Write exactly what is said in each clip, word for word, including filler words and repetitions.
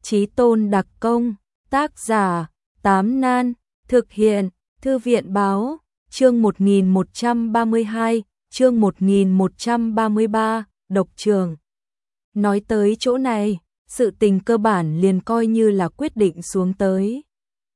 Chí Tôn đặc công, tác giả, Tám Nan, thực hiện, Thư viện báo, chương một nghìn một trăm ba mươi hai, chương một nghìn một trăm ba mươi ba, độc trường. Nói tới chỗ này, sự tình cơ bản liền coi như là quyết định xuống tới.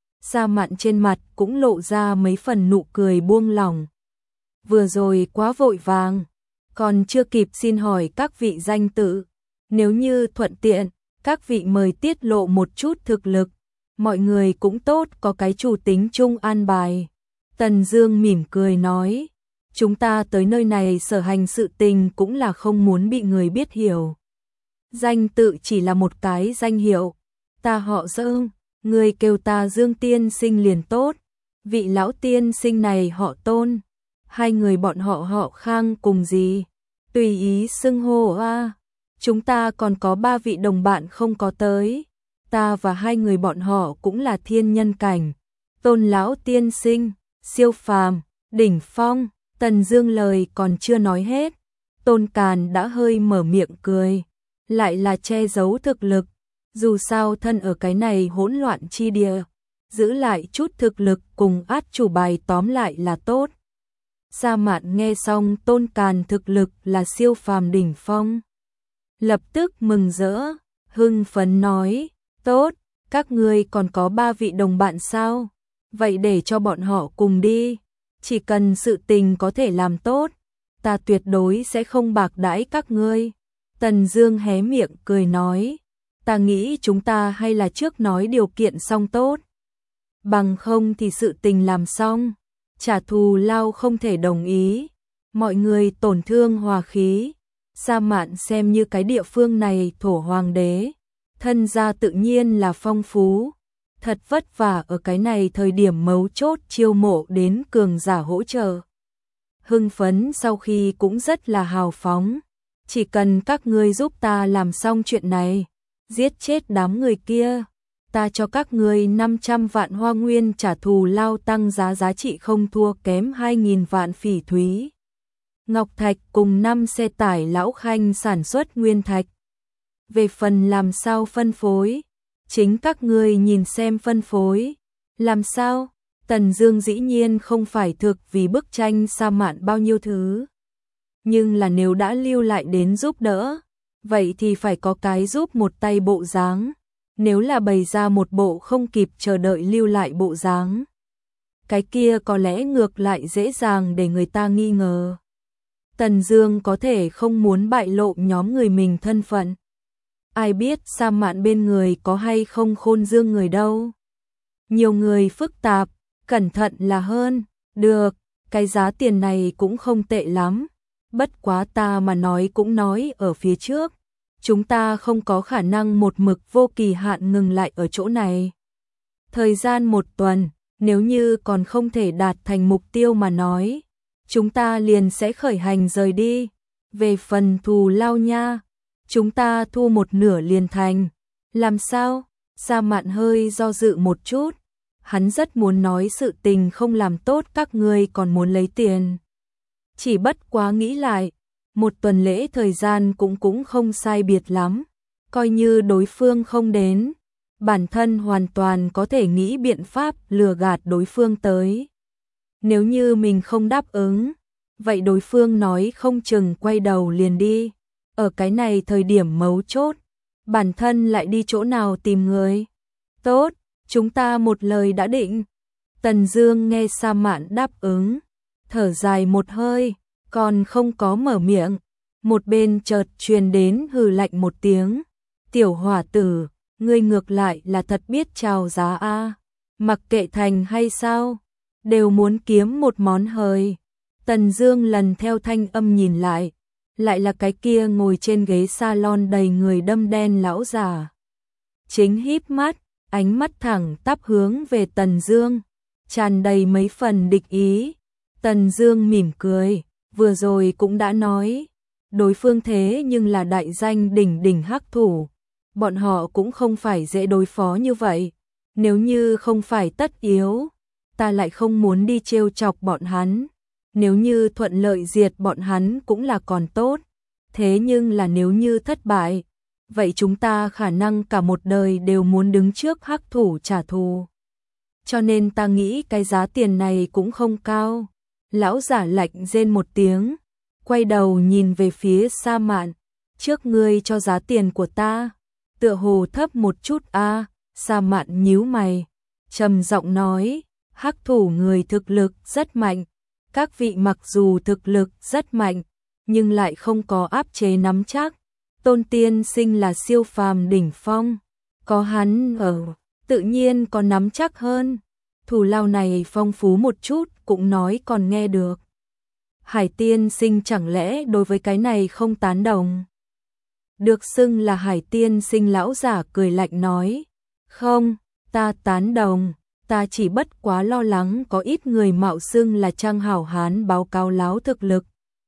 Sa Mạn trên mặt cũng lộ ra mấy phần nụ cười buông lỏng. Vừa rồi quá vội vàng, còn chưa kịp xin hỏi các vị danh tự. Nếu như thuận tiện, các vị mời tiết lộ một chút thực lực, mọi người cũng tốt có cái chủ tính chung an bài. Tần Dương mỉm cười nói, chúng ta tới nơi này sở hành sự tình cũng là không muốn bị người biết hiểu. Danh tự chỉ là một cái danh hiệu, ta họ Dương, người kêu ta Dương tiên sinh liền tốt, vị lão tiên sinh này họ Tôn, hai người bọn họ họ Khang cùng gì, tùy ý xưng hô a. Chúng ta còn có ba vị đồng bạn không có tới, ta và hai người bọn họ cũng là thiên nhân cảnh. Tôn lão tiên sinh, siêu phàm, đỉnh phong. Tần Dương lời còn chưa nói hết, Tôn Càn đã hơi mở miệng cười, lại là che giấu thực lực, dù sao thân ở cái này hỗn loạn chi địa, giữ lại chút thực lực cùng át chủ bài tóm lại là tốt. Sa Mạn nghe xong Tôn Càn thực lực là siêu phàm đỉnh phong, lập tức mừng rỡ, hưng phấn nói, tốt, các ngươi còn có ba vị đồng bạn sao? Vậy để cho bọn họ cùng đi, chỉ cần sự tình có thể làm tốt, ta tuyệt đối sẽ không bạc đãi các ngươi. Tần Dương hé miệng cười nói, ta nghĩ chúng ta hay là trước nói điều kiện xong tốt. Bằng không thì sự tình làm xong, trả thù lao không thể đồng ý, mọi người tổn thương hòa khí. Sa Mạn xem như cái địa phương này thổ hoàng đế, thân gia tự nhiên là phong phú, thật vất vả ở cái này thời điểm mấu chốt chiêu mộ đến cường giả hỗ trợ. Hưng phấn sau khi cũng rất là hào phóng, chỉ cần các ngươi giúp ta làm xong chuyện này, giết chết đám người kia, ta cho các ngươi năm trăm vạn hoa nguyên trả thù lao tăng giá giá trị không thua kém hai nghìn vạn phỉ thúy. Ngọc thạch cùng năm xe tải lão Khanh sản xuất nguyên thạch. Về phần làm sao phân phối, chính các ngươi nhìn xem phân phối. Làm sao? Tần Dương dĩ nhiên không phải thực vì bức tranh Sa Mạn bao nhiêu thứ. Nhưng là nếu đã lưu lại đến giúp đỡ, vậy thì phải có cái giúp một tay bộ dáng. Nếu là bày ra một bộ không kịp chờ đợi lưu lại bộ dáng, cái kia có lẽ ngược lại dễ dàng để người ta nghi ngờ. Tần Dương có thể không muốn bại lộ nhóm người mình thân phận. Ai biết Sa Mạn bên người có hay không Khôn Dương người đâu. Nhiều người phức tạp, cẩn thận là hơn. Được, cái giá tiền này cũng không tệ lắm. Bất quá ta mà nói cũng nói ở phía trước, chúng ta không có khả năng một mực vô kỳ hạn ngừng lại ở chỗ này. Thời gian một tuần, nếu như còn không thể đạt thành mục tiêu mà nói, chúng ta liền sẽ khởi hành rời đi. Về phần thù lao nha, chúng ta thu một nửa liền thành. Làm sao? Sa Mạn hơi do dự một chút. Hắn rất muốn nói sự tình không làm tốt các ngươi còn muốn lấy tiền. Chỉ bất quá nghĩ lại, một tuần lễ thời gian cũng cũng không sai biệt lắm. Coi như đối phương không đến, bản thân hoàn toàn có thể nghĩ biện pháp lừa gạt đối phương tới. Nếu như mình không đáp ứng, vậy đối phương nói không chừng quay đầu liền đi. Ở cái này thời điểm mấu chốt, bản thân lại đi chỗ nào tìm người. Tốt, chúng ta một lời đã định. Tần Dương nghe Sa Mạn đáp ứng, thở dài một hơi, còn không có mở miệng. Một bên chợt truyền đến hừ lạnh một tiếng. Tiểu hỏa tử, ngươi ngược lại là thật biết chào giá a. Mặc kệ thành hay sao, đều muốn kiếm một món hời. Tần Dương lần theo thanh âm nhìn lại, lại là cái kia ngồi trên ghế salon đầy người đâm đen lão già. Chính híp mắt, ánh mắt thẳng tắp hướng về Tần Dương, tràn đầy mấy phần địch ý. Tần Dương mỉm cười, vừa rồi cũng đã nói, đối phương thế nhưng là đại danh đỉnh đỉnh hắc thủ, bọn họ cũng không phải dễ đối phó như vậy. Nếu như không phải tất yếu, ta lại không muốn đi trêu chọc bọn hắn. Nếu như thuận lợi diệt bọn hắn cũng là còn tốt, thế nhưng là nếu như thất bại, vậy chúng ta khả năng cả một đời đều muốn đứng trước hắc thủ trả thù. Cho nên ta nghĩ cái giá tiền này cũng không cao. Lão giả lạnh rên một tiếng, quay đầu nhìn về phía Sa Mạn, trước ngươi cho giá tiền của ta, tựa hồ thấp một chút a. À. Sa Mạn nhíu mày, trầm giọng nói, hắc thủ người thực lực rất mạnh, các vị mặc dù thực lực rất mạnh, nhưng lại không có áp chế nắm chắc. Tôn tiên sinh là siêu phàm đỉnh phong, có hắn ở, tự nhiên có nắm chắc hơn. Thù lao này phong phú một chút cũng nói còn nghe được. Hải tiên sinh chẳng lẽ đối với cái này không tán đồng? Được xưng là Hải tiên sinh lão giả cười lạnh nói, không, ta tán đồng, ta chỉ bất quá lo lắng có ít người mạo xưng là Trang Hảo Hán báo cáo láo thực lực.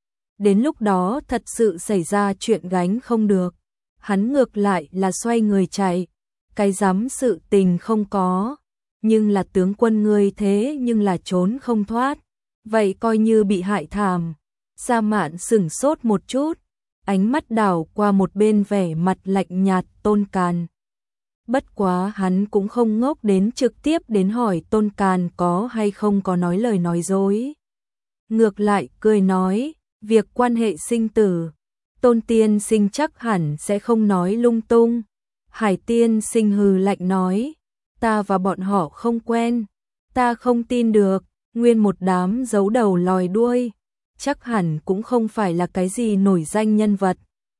Đến lúc đó thật sự xảy ra chuyện gánh không được, hắn ngược lại là xoay người chạy, cái dám sự tình không có, nhưng là tướng quân ngươi thế nhưng là trốn không thoát, vậy coi như bị hại thảm. Sa Mạn sửng sốt một chút, ánh mắt đảo qua một bên vẻ mặt lạnh nhạt Tôn Càn. Bất quá hắn cũng không ngốc đến trực tiếp đến hỏi Tôn Càn có hay không có nói lời nói dối. Ngược lại cười nói, việc quan hệ sinh tử, Tôn tiên sinh chắc hẳn sẽ không nói lung tung. Hải tiên sinh hừ lạnh nói, ta và bọn họ không quen, ta không tin được, nguyên một đám giấu đầu lòi đuôi, chắc hẳn cũng không phải là cái gì nổi danh nhân vật.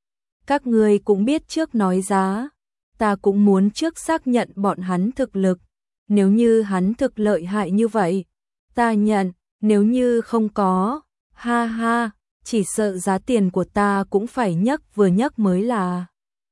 Các ngươi cũng biết trước nói giá, ta cũng muốn trước xác nhận bọn hắn thực lực, nếu như hắn thực lợi hại như vậy, ta nhận, nếu như không có, ha ha, chỉ sợ giá tiền của ta cũng phải nhấc vừa nhấc mới là.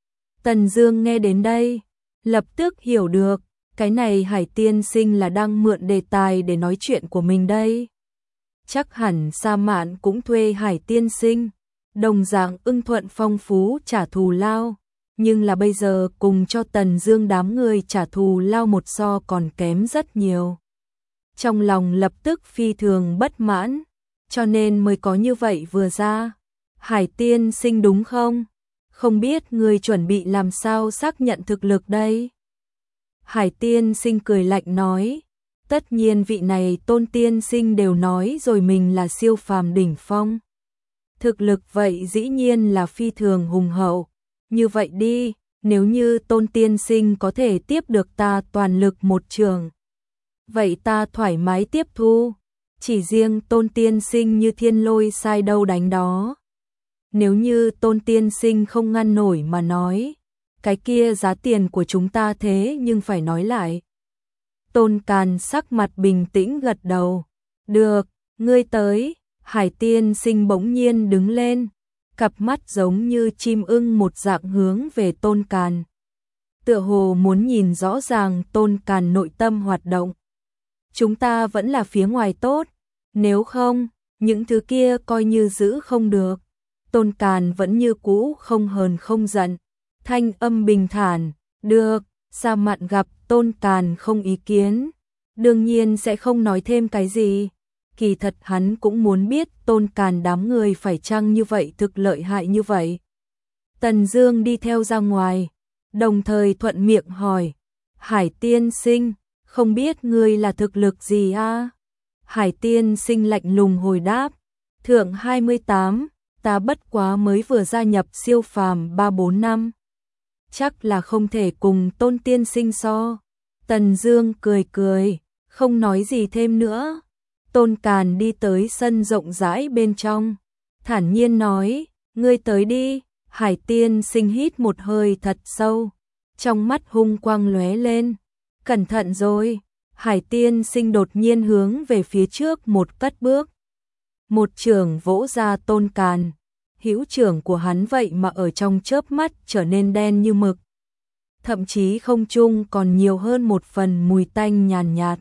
Tần Dương nghe đến đây, lập tức hiểu được, cái này Hải tiên sinh là đang mượn đề tài để nói chuyện của mình đây. Chắc hẳn Sa Mạn cũng thuê Hải tiên sinh, đồng dạng ưng thuận phong phú trả thù lao, nhưng là bây giờ cùng cho Tần Dương đám người trả thù lao một so còn kém rất nhiều. Trong lòng lập tức phi thường bất mãn, cho nên mới có như vậy vừa ra. Hải tiên sinh đúng không? Không biết người chuẩn bị làm sao xác nhận thực lực đây? Hải tiên sinh cười lạnh nói, tất nhiên vị này Tôn tiên sinh đều nói rồi mình là siêu phàm đỉnh phong. Thực lực vậy dĩ nhiên là phi thường hùng hậu. Như vậy đi, nếu như Tôn tiên sinh có thể tiếp được ta toàn lực một trường, vậy ta thoải mái tiếp thu. Chỉ riêng Tôn tiên sinh như thiên lôi sai đâu đánh đó. Nếu như Tôn tiên sinh không ngăn nổi mà nói, cái kia giá tiền của chúng ta thế nhưng phải nói lại. Tôn Càn sắc mặt bình tĩnh gật đầu. Được, ngươi tới. Hải tiên sinh bỗng nhiên đứng lên, cặp mắt giống như chim ưng một dạng hướng về Tôn Càn. Tựa hồ muốn nhìn rõ ràng Tôn Càn nội tâm hoạt động. Chúng ta vẫn là phía ngoài tốt, nếu không, những thứ kia coi như giữ không được. Tôn Càn vẫn như cũ không hờn không giận, thanh âm bình thản, được. Sa Mạn gặp Tôn Càn không ý kiến, đương nhiên sẽ không nói thêm cái gì. Kỳ thật hắn cũng muốn biết Tôn Càn đám người phải chăng như vậy thực lợi hại như vậy. Tần Dương đi theo ra ngoài, đồng thời thuận miệng hỏi, Hải tiên sinh, không biết ngươi là thực lực gì a? Hải tiên sinh lạnh lùng hồi đáp, thượng hai mươi tám, ta bất quá mới vừa gia nhập siêu phàm ba bốn năm. Chắc là không thể cùng Tôn tiên sinh so. Tần Dương cười cười, không nói gì thêm nữa. Tôn Càn đi tới sân rộng rãi bên trong, thản nhiên nói, ngươi tới đi. Hải tiên sinh hít một hơi thật sâu, trong mắt hung quang lóe lên, cẩn thận rồi. Hải tiên sinh đột nhiên hướng về phía trước một cất bước, một chưởng vỗ ra Tôn Càn. Hữu chưởng của hắn vậy mà ở trong chớp mắt trở nên đen như mực, thậm chí không trung còn nhiều hơn một phần mùi tanh nhàn nhạt.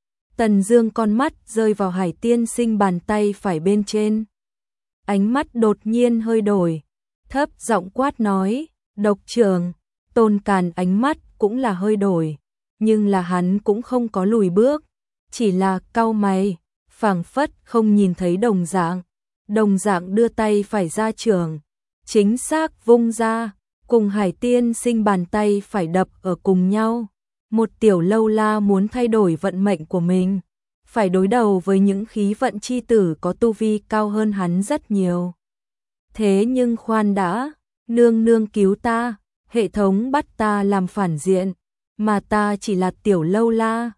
Tần Dương con mắt rơi vào Hải tiên sinh bàn tay phải bên trên, ánh mắt đột nhiên hơi đổi, thấp giọng quát nói, độc trưởng. Tôn Càn ánh mắt cũng là hơi đổi, nhưng là hắn cũng không có lùi bước, chỉ là cau mày, phảng phất không nhìn thấy đồng dạng. Đồng dạng đưa tay phải ra chưởng, chính xác vung ra, cùng Hải Tiên Sinh bàn tay phải đập ở cùng nhau. Một tiểu lâu la muốn thay đổi vận mệnh của mình, phải đối đầu với những khí vận chi tử có tu vi cao hơn hắn rất nhiều. Thế nhưng khoan đã, nương nương cứu ta, hệ thống bắt ta làm phản diện, mà ta chỉ là tiểu lâu la,